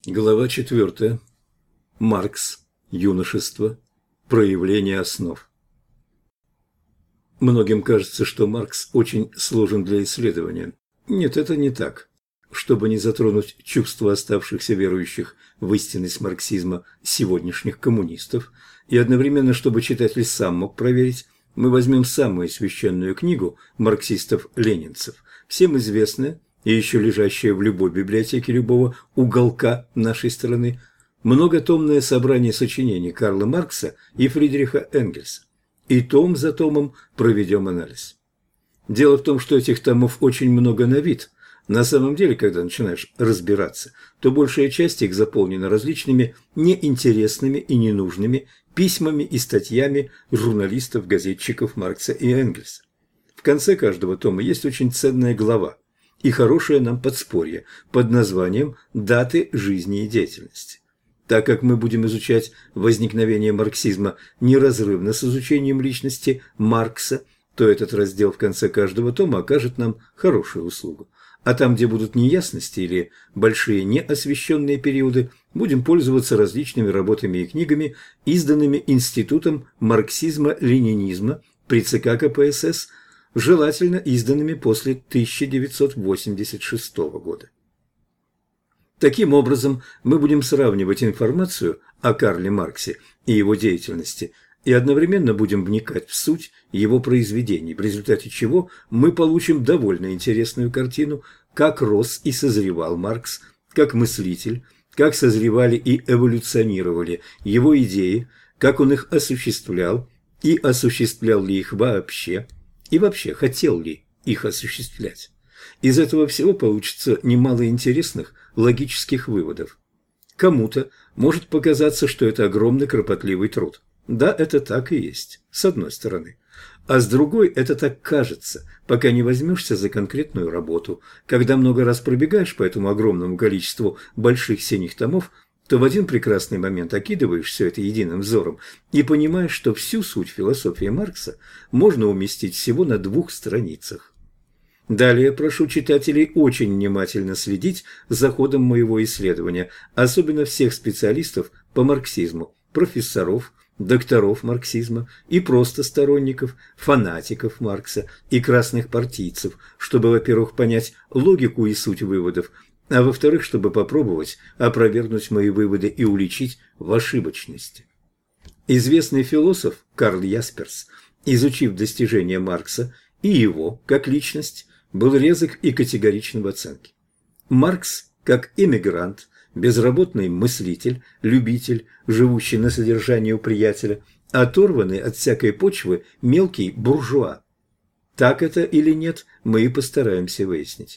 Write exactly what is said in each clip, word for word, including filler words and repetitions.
Глава четвертая. Маркс. Юношество. Проявление основ. Многим кажется, что Маркс очень сложен для исследования. Нет, это не так. Чтобы не затронуть чувства оставшихся верующих в истинность марксизма сегодняшних коммунистов, и одновременно, чтобы читатель сам мог проверить, мы возьмем самую священную книгу марксистов-ленинцев, всем известная и еще лежащая в любой библиотеке любого уголка нашей страны, многотомное собрание сочинений Карла Маркса и Фридриха Энгельса. И том за томом проведем анализ. Дело в том, что этих томов очень много на вид. На самом деле, когда начинаешь разбираться, то большая часть их заполнена различными неинтересными и ненужными письмами и статьями журналистов, газетчиков Маркса и Энгельса. В конце каждого тома есть очень ценная глава и хорошее нам подспорье под названием «Даты жизни и деятельности». Так как мы будем изучать возникновение марксизма неразрывно с изучением личности Маркса, то этот раздел в конце каждого тома окажет нам хорошую услугу. А там, где будут неясности или большие неосвещенные периоды, будем пользоваться различными работами и книгами, изданными Институтом марксизма-ленинизма при ЦК КПСС, желательно изданными после тысяча девятьсот восемьдесят шестого года. Таким образом, мы будем сравнивать информацию о Карле Марксе и его деятельности и одновременно будем вникать в суть его произведений, в результате чего мы получим довольно интересную картину, как рос и созревал Маркс, как мыслитель, как созревали и эволюционировали его идеи, как он их осуществлял и осуществлял ли их вообще, и вообще хотел ли их осуществлять. Из этого всего получится немало интересных логических выводов. Кому-то может показаться, что это огромный кропотливый труд. Да, это так и есть, с одной стороны. А с другой, это так кажется, пока не возьмешься за конкретную работу. Когда много раз пробегаешь по этому огромному количеству больших синих томов, то в один прекрасный момент окидываешь все это единым взором и понимаешь, что всю суть философии Маркса можно уместить всего на двух страницах. Далее прошу читателей очень внимательно следить за ходом моего исследования, особенно всех специалистов по марксизму, профессоров, докторов марксизма и просто сторонников, фанатиков Маркса и красных партийцев, чтобы, во-первых, понять логику и суть выводов, а во-вторых, чтобы попробовать опровергнуть мои выводы и уличить в ошибочности. Известный философ Карл Ясперс, изучив достижения Маркса и его, как личность, был резок и категоричен в оценке. Маркс, как эмигрант, безработный мыслитель, любитель, живущий на содержании у приятеля, оторванный от всякой почвы мелкий буржуа. Так это или нет, мы и постараемся выяснить.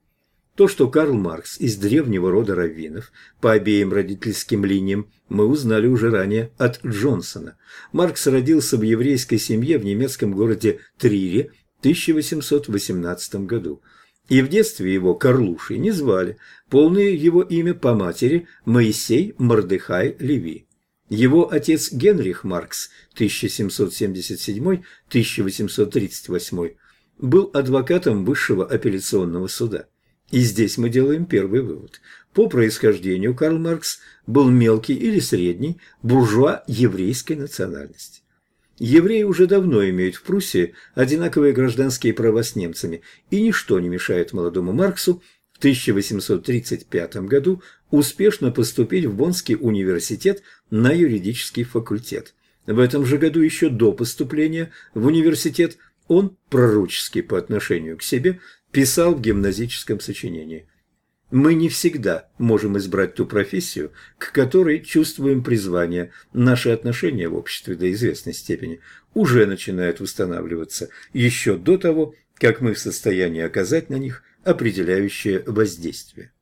То, что Карл Маркс из древнего рода раввинов по обеим родительским линиям, мы узнали уже ранее от Джонсона. Маркс родился в еврейской семье в немецком городе Трире в тысяча восемьсот восемнадцатом году. И в детстве его Карлушей не звали, полное его имя по матери Моисей Мордехай Леви. Его отец Генрих Маркс тысяча семьсот семьдесят седьмой — тысяча восемьсот тридцать восьмой был адвокатом высшего апелляционного суда. И здесь мы делаем первый вывод. По происхождению Карл Маркс был мелкий или средний буржуа еврейской национальности. Евреи уже давно имеют в Пруссии одинаковые гражданские права с немцами, и ничто не мешает молодому Марксу в тысяча восемьсот тридцать пятом году успешно поступить в Боннский университет на юридический факультет. В этом же году, еще до поступления в университет, он, пророчески по отношению к себе, писал в гимназическом сочинении: «Мы не всегда можем избрать ту профессию, к которой чувствуем призвание. Наши отношения в обществе до известной степени уже начинают устанавливаться еще до того, как мы в состоянии оказать на них определяющее воздействие».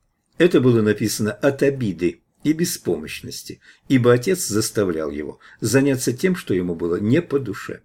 Это было написано от обиды и беспомощности, ибо отец заставлял его заняться тем, что ему было не по душе.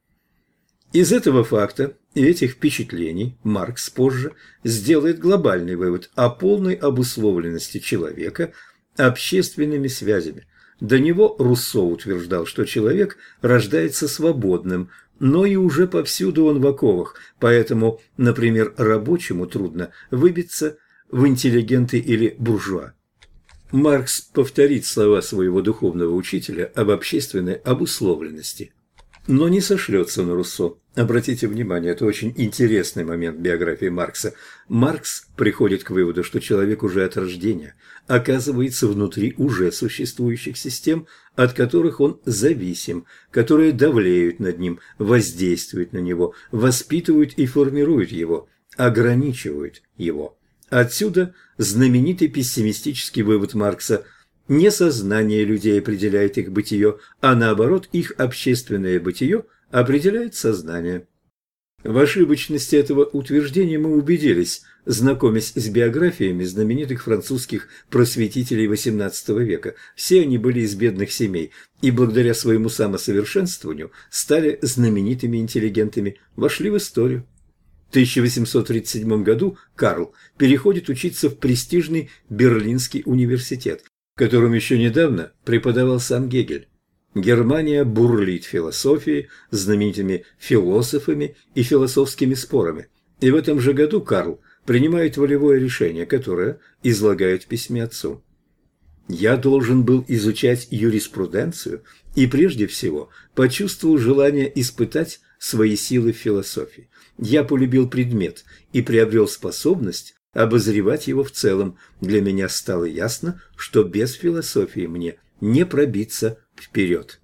Из этого факта и этих впечатлений Маркс позже сделает глобальный вывод о полной обусловленности человека общественными связями. До него Руссо утверждал, что человек рождается свободным, но и уже повсюду он в оковах, поэтому, например, рабочему трудно выбиться в интеллигенты или буржуа. Маркс повторит слова своего духовного учителя об общественной обусловленности, но не сошлется на Руссо. Обратите внимание, это очень интересный момент биографии Маркса. Маркс приходит к выводу, что человек уже от рождения оказывается внутри уже существующих систем, от которых он зависим, которые давлеют над ним, воздействуют на него, воспитывают и формируют его, ограничивают его. Отсюда знаменитый пессимистический вывод Маркса: не сознание людей определяет их бытие, а наоборот, их общественное бытие определяет сознание. В ошибочности этого утверждения мы убедились, знакомясь с биографиями знаменитых французских просветителей восемнадцатого века. Все они были из бедных семей и благодаря своему самосовершенствованию стали знаменитыми интеллигентами, вошли в историю. В тысяча восемьсот тридцать седьмом году Карл переходит учиться в престижный Берлинский университет, в котором еще недавно преподавал сам Гегель. Германия бурлит философией, знаменитыми философами и философскими спорами. И в этом же году Карл принимает волевое решение, которое излагает в письме отцу. «Я должен был изучать юриспруденцию и прежде всего почувствовал желание испытать свои силы в философии. Я полюбил предмет и приобрел способность обозревать его в целом. Для меня стало ясно, что без философии мне не пробиться вперед».